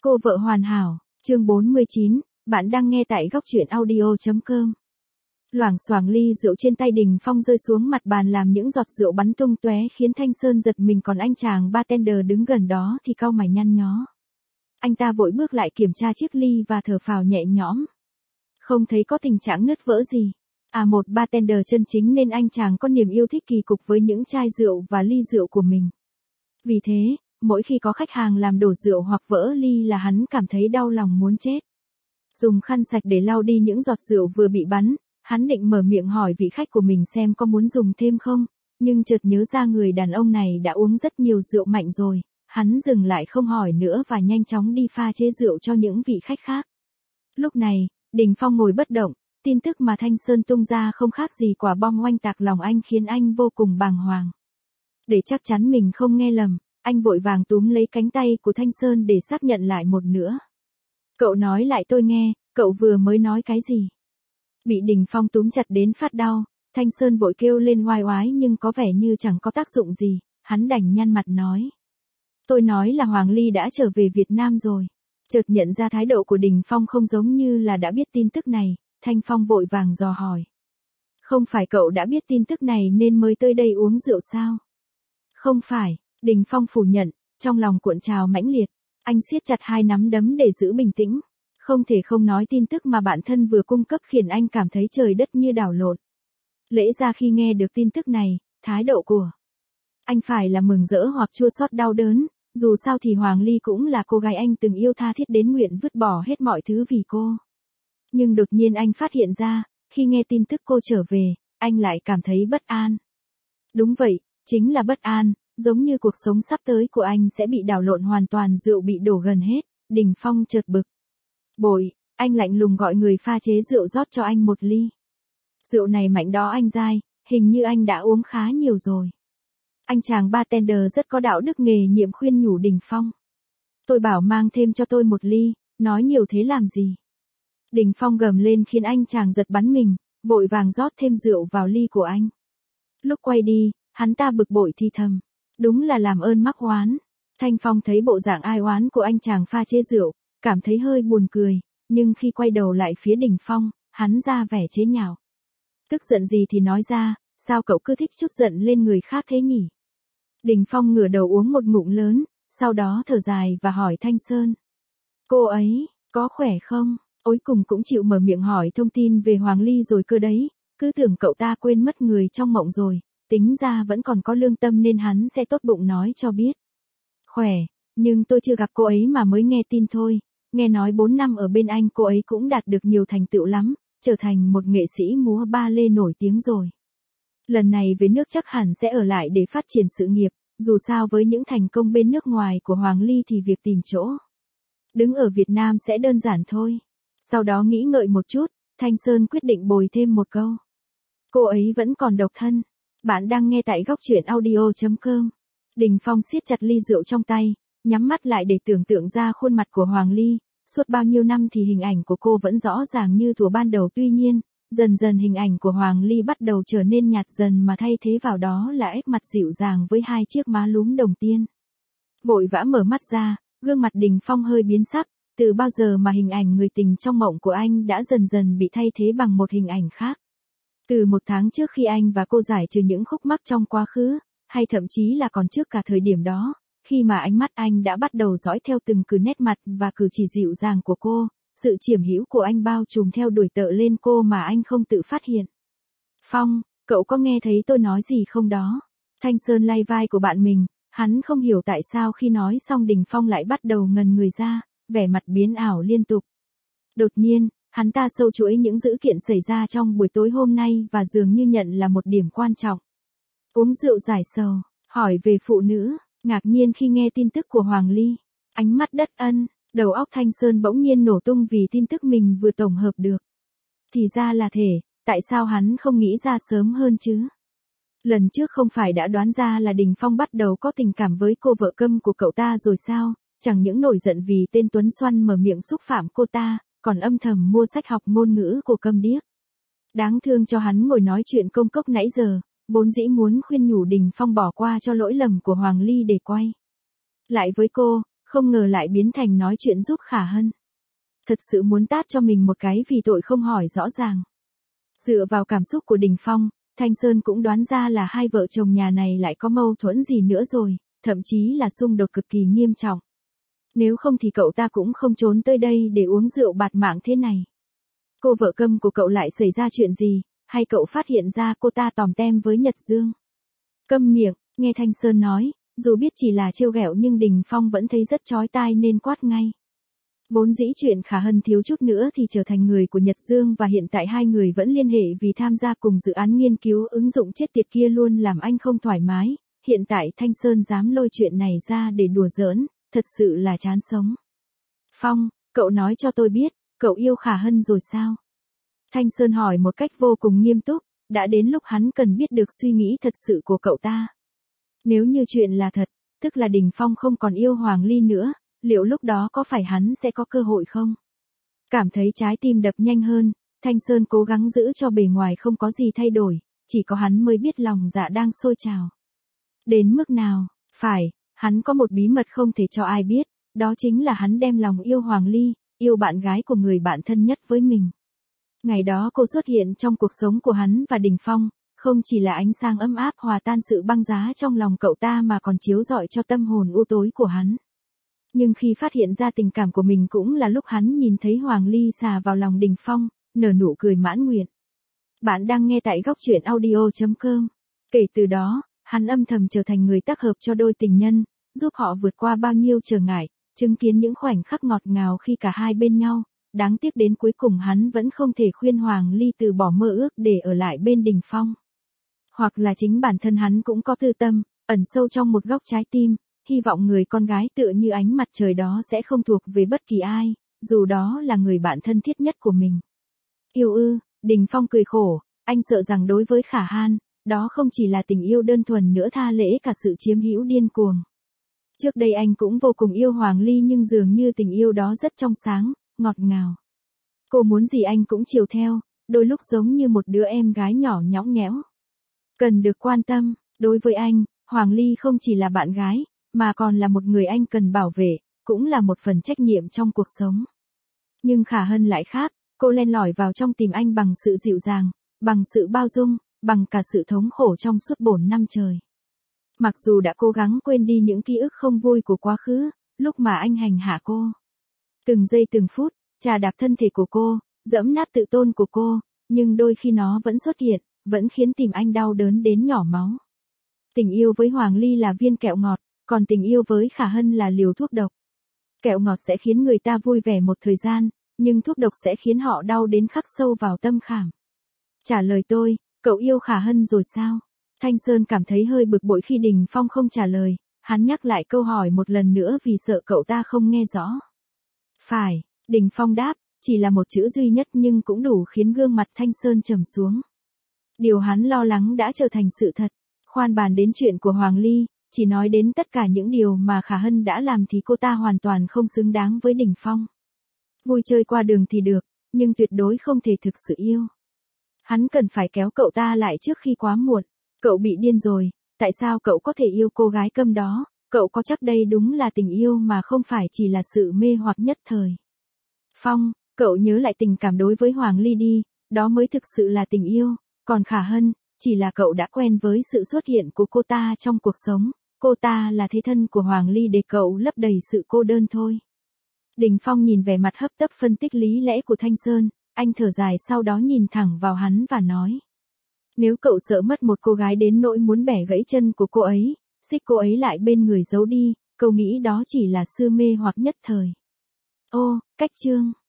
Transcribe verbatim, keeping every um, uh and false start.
Cô vợ hoàn hảo, chương bốn mươi chín, bạn đang nghe tại góc truyện audio chấm com. Loảng xoảng ly rượu trên tay Đình Phong rơi xuống mặt bàn làm những giọt rượu bắn tung tóe khiến Thanh Sơn giật mình, còn anh chàng bartender đứng gần đó thì cau mày nhăn nhó. Anh ta vội bước lại kiểm tra chiếc ly và thở phào nhẹ nhõm. Không thấy có tình trạng nứt vỡ gì. À, một bartender chân chính nên anh chàng có niềm yêu thích kỳ cục với những chai rượu và ly rượu của mình. Vì thế, mỗi khi có khách hàng làm đổ rượu hoặc vỡ ly là hắn cảm thấy đau lòng muốn chết. Dùng khăn sạch để lau đi những giọt rượu vừa bị bắn, hắn định mở miệng hỏi vị khách của mình xem có muốn dùng thêm không, nhưng chợt nhớ ra người đàn ông này đã uống rất nhiều rượu mạnh rồi, hắn dừng lại không hỏi nữa và nhanh chóng đi pha chế rượu cho những vị khách khác. Lúc này, Đình Phong ngồi bất động, tin tức mà Thanh Sơn tung ra không khác gì quả bom oanh tạc lòng anh khiến anh vô cùng bàng hoàng. Để chắc chắn mình không nghe lầm, anh vội vàng túm lấy cánh tay của Thanh Sơn để xác nhận lại một nữa. Cậu nói lại tôi nghe, cậu vừa mới nói cái gì? Bị Đình Phong túm chặt đến phát đau, Thanh Sơn vội kêu lên oai oái nhưng có vẻ như chẳng có tác dụng gì, hắn đành nhăn mặt nói. Tôi nói là Hoàng Ly đã trở về Việt Nam rồi. Chợt nhận ra thái độ của Đình Phong không giống như là đã biết tin tức này, Thanh Phong vội vàng dò hỏi. Không phải cậu đã biết tin tức này nên mới tới đây uống rượu sao? Không phải, Đình Phong phủ nhận, trong lòng cuộn trào mãnh liệt, anh siết chặt hai nắm đấm để giữ bình tĩnh. Không thể không nói tin tức mà bản thân vừa cung cấp khiến anh cảm thấy trời đất như đảo lộn. Lẽ ra khi nghe được tin tức này, thái độ của anh phải là mừng rỡ hoặc chua xót đau đớn, dù sao thì Hoàng Ly cũng là cô gái anh từng yêu tha thiết đến nguyện vứt bỏ hết mọi thứ vì cô. Nhưng đột nhiên anh phát hiện ra, khi nghe tin tức cô trở về, anh lại cảm thấy bất an. Đúng vậy, chính là bất an, giống như cuộc sống sắp tới của anh sẽ bị đảo lộn hoàn toàn, rượu bị đổ gần hết. Đình Phong chợt bực bội, anh lạnh lùng gọi người pha chế rượu rót cho anh một ly. Rượu này mạnh đó anh dai, hình như anh đã uống khá nhiều rồi. Anh chàng bartender rất có đạo đức nghề nhiệm khuyên nhủ Đình Phong. Tôi bảo mang thêm cho tôi một ly, nói nhiều thế làm gì? Đình Phong gầm lên khiến anh chàng giật bắn mình, vội vàng rót thêm rượu vào ly của anh. Lúc quay đi, hắn ta bực bội thì thầm. Đúng là làm ơn mắc oán. Thanh Phong thấy bộ dạng ai oán của anh chàng pha chế rượu, cảm thấy hơi buồn cười, nhưng khi quay đầu lại phía Đình Phong, hắn ra vẻ chế nhạo. Tức giận gì thì nói ra, sao cậu cứ thích trút giận lên người khác thế nhỉ? Đình Phong ngửa đầu uống một ngụm lớn, sau đó thở dài và hỏi Thanh Sơn. Cô ấy, có khỏe không? Ối cùng cũng chịu mở miệng hỏi thông tin về Hoàng Ly rồi cơ đấy, cứ tưởng cậu ta quên mất người trong mộng rồi, tính ra vẫn còn có lương tâm nên hắn sẽ tốt bụng nói cho biết. Khỏe, nhưng tôi chưa gặp cô ấy mà mới nghe tin thôi, nghe nói bốn năm ở bên anh cô ấy cũng đạt được nhiều thành tựu lắm, trở thành một nghệ sĩ múa ba lê nổi tiếng rồi. Lần này về nước chắc hẳn sẽ ở lại để phát triển sự nghiệp, dù sao với những thành công bên nước ngoài của Hoàng Ly thì việc tìm chỗ đứng ở Việt Nam sẽ đơn giản thôi. Sau đó nghĩ ngợi một chút, Thanh Sơn quyết định bồi thêm một câu. Cô ấy vẫn còn độc thân. Bạn đang nghe tại góc truyện audio chấm com. Đình Phong siết chặt ly rượu trong tay, nhắm mắt lại để tưởng tượng ra khuôn mặt của Hoàng Ly. Suốt bao nhiêu năm thì hình ảnh của cô vẫn rõ ràng như thuở ban đầu, tuy nhiên, dần dần hình ảnh của Hoàng Ly bắt đầu trở nên nhạt dần mà thay thế vào đó là nét mặt dịu dàng với hai chiếc má lúm đồng tiền. Vội vã mở mắt ra, gương mặt Đình Phong hơi biến sắc, từ bao giờ mà hình ảnh người tình trong mộng của anh đã dần dần bị thay thế bằng một hình ảnh khác. Từ một tháng trước khi anh và cô giải trừ những khúc mắc trong quá khứ, hay thậm chí là còn trước cả thời điểm đó, khi mà ánh mắt anh đã bắt đầu dõi theo từng cử nét mặt và cử chỉ dịu dàng của cô, sự chiếm hữu của anh bao trùm theo đuổi tợ lên cô mà anh không tự phát hiện. Phong, cậu có nghe thấy tôi nói gì không đó? Thanh Sơn lay vai của bạn mình, hắn không hiểu tại sao khi nói xong Đình Phong lại bắt đầu ngần người ra, vẻ mặt biến ảo liên tục. Đột nhiên, hắn ta sâu chuỗi những dữ kiện xảy ra trong buổi tối hôm nay và dường như nhận là một điểm quan trọng. Uống rượu giải sầu, hỏi về phụ nữ, ngạc nhiên khi nghe tin tức của Hoàng Ly, ánh mắt đất ân, đầu óc Thanh Sơn bỗng nhiên nổ tung vì tin tức mình vừa tổng hợp được. Thì ra là thế, tại sao hắn không nghĩ ra sớm hơn chứ? Lần trước không phải đã đoán ra là Đình Phong bắt đầu có tình cảm với cô vợ câm của cậu ta rồi sao? Chẳng những nổi giận vì tên Tuấn Xoăn mở miệng xúc phạm cô ta, còn âm thầm mua sách học ngôn ngữ của câm điếc. Đáng thương cho hắn ngồi nói chuyện công cốc nãy giờ, vốn dĩ muốn khuyên nhủ Đình Phong bỏ qua cho lỗi lầm của Hoàng Ly để quay lại với cô, không ngờ lại biến thành nói chuyện giúp Khả Hân. Thật sự muốn tát cho mình một cái vì tội không hỏi rõ ràng. Dựa vào cảm xúc của Đình Phong, Thanh Sơn cũng đoán ra là hai vợ chồng nhà này lại có mâu thuẫn gì nữa rồi, thậm chí là xung đột cực kỳ nghiêm trọng. Nếu không thì cậu ta cũng không trốn tới đây để uống rượu bạt mạng thế này. Cô vợ câm của cậu lại xảy ra chuyện gì, hay cậu phát hiện ra cô ta tòm tem với Nhật Dương? Câm miệng, nghe Thanh Sơn nói, dù biết chỉ là trêu ghẹo nhưng Đình Phong vẫn thấy rất chói tai nên quát ngay. Vốn dĩ chuyện Khả Hân thiếu chút nữa thì trở thành người của Nhật Dương và hiện tại hai người vẫn liên hệ vì tham gia cùng dự án nghiên cứu ứng dụng chết tiệt kia luôn làm anh không thoải mái. Hiện tại Thanh Sơn dám lôi chuyện này ra để đùa giỡn, thật sự là chán sống. Phong, cậu nói cho tôi biết, cậu yêu Khả Hân rồi sao? Thanh Sơn hỏi một cách vô cùng nghiêm túc, đã đến lúc hắn cần biết được suy nghĩ thật sự của cậu ta. Nếu như chuyện là thật, tức là Đình Phong không còn yêu Hoàng Ly nữa, liệu lúc đó có phải hắn sẽ có cơ hội không? Cảm thấy trái tim đập nhanh hơn, Thanh Sơn cố gắng giữ cho bề ngoài không có gì thay đổi, chỉ có hắn mới biết lòng dạ đang sôi trào. Đến mức nào, phải, hắn có một bí mật không thể cho ai biết, đó chính là hắn đem lòng yêu Hoàng Ly, yêu bạn gái của người bạn thân nhất với mình. Ngày đó cô xuất hiện trong cuộc sống của hắn và Đình Phong, không chỉ là ánh sáng ấm áp hòa tan sự băng giá trong lòng cậu ta mà còn chiếu rọi cho tâm hồn u tối của hắn. Nhưng khi phát hiện ra tình cảm của mình cũng là lúc hắn nhìn thấy Hoàng Ly xà vào lòng Đình Phong, nở nụ cười mãn nguyện. Bạn đang nghe tại góc truyện audio chấm com. Kể từ đó, hắn âm thầm trở thành người tác hợp cho đôi tình nhân, giúp họ vượt qua bao nhiêu trở ngại, chứng kiến những khoảnh khắc ngọt ngào khi cả hai bên nhau. Đáng tiếc đến cuối cùng hắn vẫn không thể khuyên Hoàng Ly từ bỏ mơ ước để ở lại bên Đình Phong. Hoặc là chính bản thân hắn cũng có tư tâm, ẩn sâu trong một góc trái tim, hy vọng người con gái tựa như ánh mặt trời đó sẽ không thuộc về bất kỳ ai, dù đó là người bạn thân thiết nhất của mình. Yêu ư, Đình Phong cười khổ, anh sợ rằng đối với Khả Hân, đó không chỉ là tình yêu đơn thuần nữa tha lễ cả sự chiếm hữu điên cuồng. Trước đây anh cũng vô cùng yêu Hoàng Ly nhưng dường như tình yêu đó rất trong sáng, ngọt ngào. Cô muốn gì anh cũng chiều theo, đôi lúc giống như một đứa em gái nhỏ nhõng nhẽo. Cần được quan tâm, đối với anh, Hoàng Ly không chỉ là bạn gái, mà còn là một người anh cần bảo vệ, cũng là một phần trách nhiệm trong cuộc sống. Nhưng Khả Hân lại khác, cô len lỏi vào trong tìm anh bằng sự dịu dàng, bằng sự bao dung, bằng cả sự thống khổ trong suốt bốn năm trời. Mặc dù đã cố gắng quên đi những ký ức không vui của quá khứ, lúc mà anh hành hạ cô. Từng giây từng phút, chà đạp thân thể của cô, dẫm nát tự tôn của cô, nhưng đôi khi nó vẫn xuất hiện, vẫn khiến tim anh đau đớn đến nhỏ máu. Tình yêu với Hoàng Ly là viên kẹo ngọt, còn tình yêu với Khả Hân là liều thuốc độc. Kẹo ngọt sẽ khiến người ta vui vẻ một thời gian, nhưng thuốc độc sẽ khiến họ đau đến khắc sâu vào tâm khảm. Trả lời tôi, cậu yêu Khả Hân rồi sao? Thanh Sơn cảm thấy hơi bực bội khi Đình Phong không trả lời, hắn nhắc lại câu hỏi một lần nữa vì sợ cậu ta không nghe rõ. Phải, Đình Phong đáp, chỉ là một chữ duy nhất nhưng cũng đủ khiến gương mặt Thanh Sơn trầm xuống. Điều hắn lo lắng đã trở thành sự thật, khoan bàn đến chuyện của Hoàng Ly, chỉ nói đến tất cả những điều mà Khả Hân đã làm thì cô ta hoàn toàn không xứng đáng với Đình Phong. Vui chơi qua đường thì được, nhưng tuyệt đối không thể thực sự yêu. Hắn cần phải kéo cậu ta lại trước khi quá muộn. Cậu bị điên rồi, tại sao cậu có thể yêu cô gái câm đó, cậu có chắc đây đúng là tình yêu mà không phải chỉ là sự mê hoặc nhất thời. Phong, cậu nhớ lại tình cảm đối với Hoàng Ly đi, đó mới thực sự là tình yêu, còn Khả Hân, chỉ là cậu đã quen với sự xuất hiện của cô ta trong cuộc sống, cô ta là thế thân của Hoàng Ly để cậu lấp đầy sự cô đơn thôi. Đình Phong nhìn vẻ mặt hấp tấp phân tích lý lẽ của Thanh Sơn, anh thở dài sau đó nhìn thẳng vào hắn và nói. Nếu cậu sợ mất một cô gái đến nỗi muốn bẻ gãy chân của cô ấy, xích cô ấy lại bên người giấu đi, cậu nghĩ đó chỉ là sự mê hoặc nhất thời. Ô, cách chương.